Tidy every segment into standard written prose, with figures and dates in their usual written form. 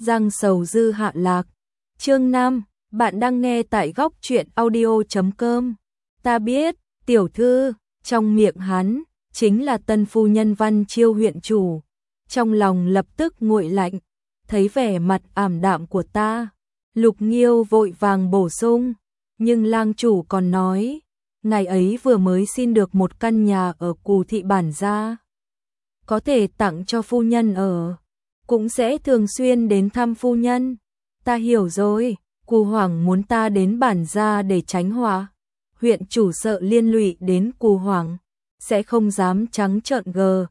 Giang Sầu Dư hạ lạc. Chương 5, bạn đang nghe tại góc truyện audio.com. Ta biết, tiểu thư, trong miệng hắn, chính là tân phu nhân Văn Chiêu huyện chủ. Trong lòng lập tức nguội lạnh, thấy vẻ mặt ảm đạm của ta. Lục Nghiêu vội vàng bổ sung, nhưng lang chủ còn nói, ngày ấy vừa mới xin được một căn nhà ở Cù Thị bản gia. Có thể tặng cho phu nhân ở, cũng sẽ thường xuyên đến thăm phu nhân. Ta hiểu rồi, Cù Hoàng muốn ta đến bản gia để tránh họa. Huyện chủ sợ liên lụy đến Cù Hoàng, sẽ không dám trắng trợn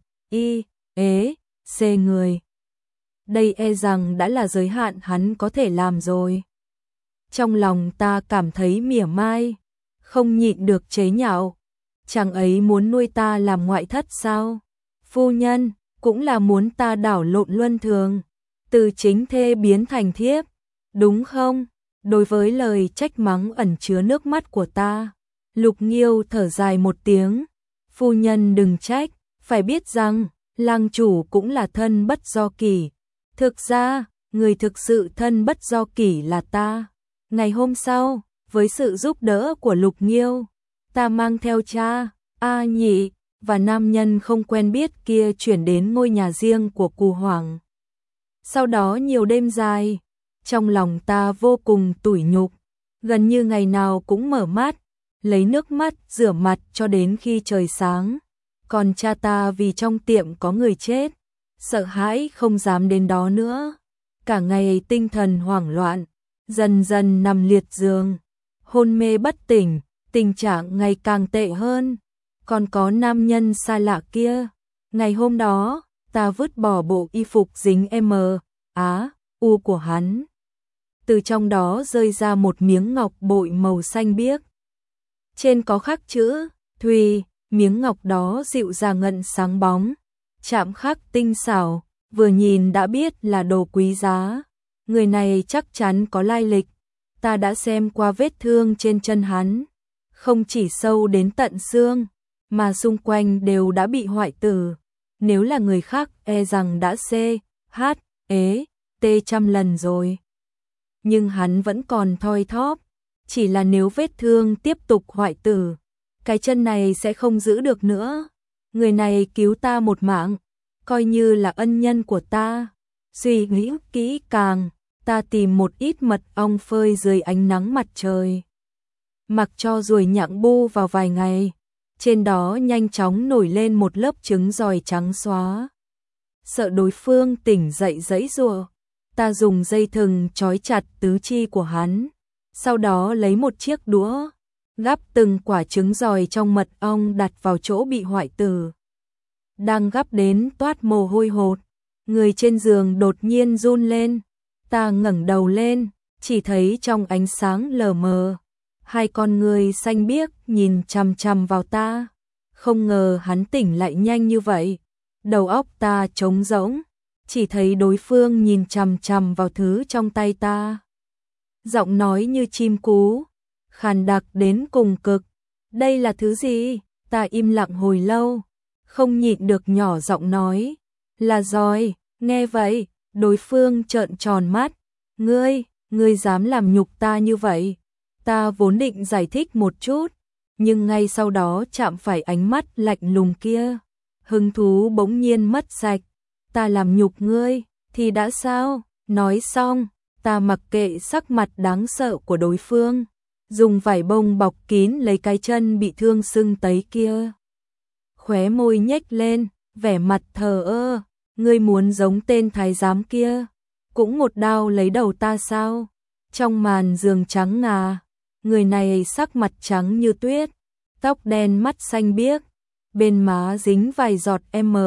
c người. Đây e rằng đã là giới hạn hắn có thể làm rồi. Trong lòng ta cảm thấy mỉa mai, không nhịn được chế nhạo. Chàng ấy muốn nuôi ta làm ngoại thất sao? Phu nhân, cũng là muốn ta đảo lộn luân thường, từ chính thê biến thành thiếp, đúng không? Đối với lời trách mắng ẩn chứa nước mắt của ta, Lục Nghiêu thở dài một tiếng. Phu nhân đừng trách, phải biết rằng, lang chủ cũng là thân bất do kỷ. Thực ra, người thực sự thân bất do kỷ là ta. Ngày hôm sau, với sự giúp đỡ của Lục Nghiêu, ta mang theo cha, A Nhị, và nam nhân không quen biết kia chuyển đến ngôi nhà riêng của Cù Hoàng. Sau đó nhiều đêm dài, trong lòng ta vô cùng tủi nhục, gần như ngày nào cũng mở mắt, lấy nước mắt rửa mặt cho đến khi trời sáng. Còn cha ta vì trong tiệm có người chết, sợ hãi không dám đến đó nữa. Cả ngày tinh thần hoảng loạn, dần dần nằm liệt giường, hôn mê bất tỉnh, tình trạng ngày càng tệ hơn. Còn có nam nhân xa lạ kia, ngày hôm đó, ta vứt bỏ bộ y phục dính u của hắn. Từ trong đó rơi ra một miếng ngọc bội màu xanh biếc. Trên có khắc chữ Thùy, miếng ngọc đó dịu dàng ngân sáng bóng, chạm khắc tinh xảo, vừa nhìn đã biết là đồ quý giá. Người này chắc chắn có lai lịch, ta đã xem qua vết thương trên chân hắn, không chỉ sâu đến tận xương, mà xung quanh đều đã bị hoại tử. Nếu là người khác e rằng đã trăm lần rồi. Nhưng hắn vẫn còn thoi thóp, chỉ là nếu vết thương tiếp tục hoại tử, cái chân này sẽ không giữ được nữa. Người này cứu ta một mạng, coi như là ân nhân của ta. Suy nghĩ kỹ càng, ta tìm một ít mật ong phơi dưới ánh nắng mặt trời, mặc cho ruồi nhặng bu vào vài ngày, trên đó nhanh chóng nổi lên một lớp trứng giòi trắng xóa. Sợ đối phương tỉnh dậy giãy giụa, ta dùng dây thừng trói chặt tứ chi của hắn, sau đó lấy một chiếc đũa, gắp từng quả trứng giòi trong mật ong đặt vào chỗ bị hoại tử. Đang gắp đến toát mồ hôi hột, người trên giường đột nhiên run lên. Ta ngẩng đầu lên, chỉ thấy trong ánh sáng lờ mờ, hai con người xanh biếc nhìn chằm chằm vào ta. Không ngờ hắn tỉnh lại nhanh như vậy. Đầu óc ta trống rỗng, chỉ thấy đối phương nhìn chằm chằm vào thứ trong tay ta. Giọng nói như chim cú, khàn đặc đến cùng cực. Đây là thứ gì? Ta im lặng hồi lâu, không nhịn được nhỏ giọng nói. Là giòi. Nghe vậy, đối phương trợn tròn mắt. Ngươi dám làm nhục ta như vậy? Ta vốn định giải thích một chút, nhưng ngay sau đó chạm phải ánh mắt lạnh lùng kia, hứng thú bỗng nhiên mất sạch. Ta làm nhục ngươi, thì đã sao? Nói xong, ta mặc kệ sắc mặt đáng sợ của đối phương, dùng vải bông bọc kín lấy cái chân bị thương sưng tấy kia. Khóe môi nhếch lên, vẻ mặt thờ ơ. Ngươi muốn giống tên thái giám kia, cũng một đao lấy đầu ta sao? Trong màn giường trắng ngà, người này sắc mặt trắng như tuyết, tóc đen mắt xanh biếc, bên má dính vài giọt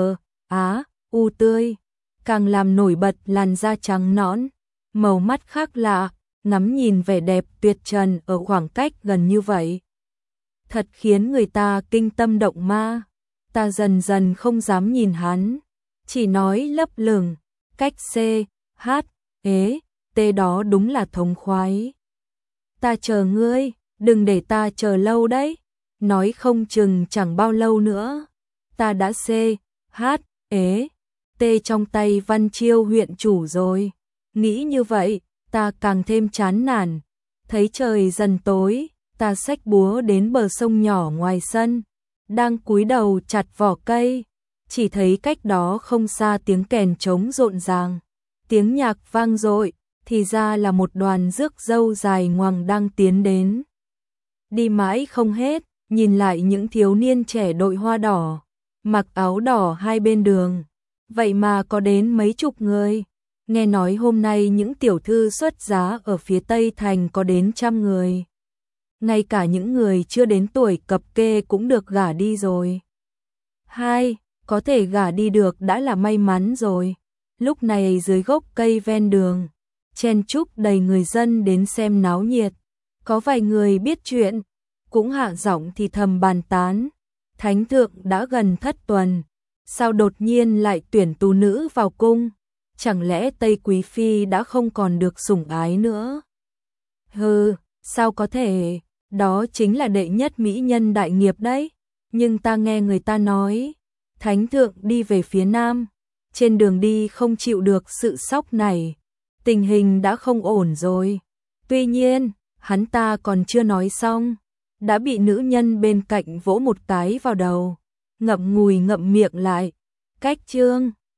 u tươi, càng làm nổi bật làn da trắng nõn, màu mắt khác lạ, ngắm nhìn vẻ đẹp tuyệt trần ở khoảng cách gần như vậy. Thật khiến người ta kinh tâm động ma. Ta dần dần không dám nhìn hắn, chỉ nói lấp lửng, cách đó đúng là thống khoái. Ta chờ ngươi, đừng để ta chờ lâu đấy, nói không chừng chẳng bao lâu nữa. Ta đã trong tay Văn Chiêu huyện chủ rồi. Nghĩ như vậy, ta càng thêm chán nản. Thấy trời dần tối, ta xách búa đến bờ sông nhỏ ngoài sân, đang cúi đầu chặt vỏ cây, chỉ thấy cách đó không xa tiếng kèn trống rộn ràng, tiếng nhạc vang dội, thì ra là một đoàn rước dâu dài ngoằng đang tiến đến. Đi mãi không hết, nhìn lại những thiếu niên trẻ đội hoa đỏ, mặc áo đỏ hai bên đường, vậy mà có đến mấy chục người. Nghe nói hôm nay những tiểu thư xuất giá ở phía Tây Thành có đến 100 người. Ngay cả những người chưa đến tuổi cập kê cũng được gả đi rồi. Có thể gả đi được đã là may mắn rồi. Lúc này dưới gốc cây ven đường, chen chúc đầy người dân đến xem náo nhiệt. Có vài người biết chuyện, cũng hạ giọng thì thầm bàn tán. Thánh thượng đã gần thất tuần, sao đột nhiên lại tuyển tú nữ vào cung? Chẳng lẽ Tây Quý Phi đã không còn được sủng ái nữa? Hừ, sao có thể, đó chính là đệ nhất mỹ nhân đại nghiệp đấy. Nhưng ta nghe người ta nói, Thánh thượng đi về phía Nam, trên đường đi không chịu được sự sóc này, tình hình đã không ổn rồi. Tuy nhiên, hắn ta còn chưa nói xong, đã bị nữ nhân bên cạnh vỗ một cái vào đầu, ngậm ngùi ngậm miệng lại. Cách chương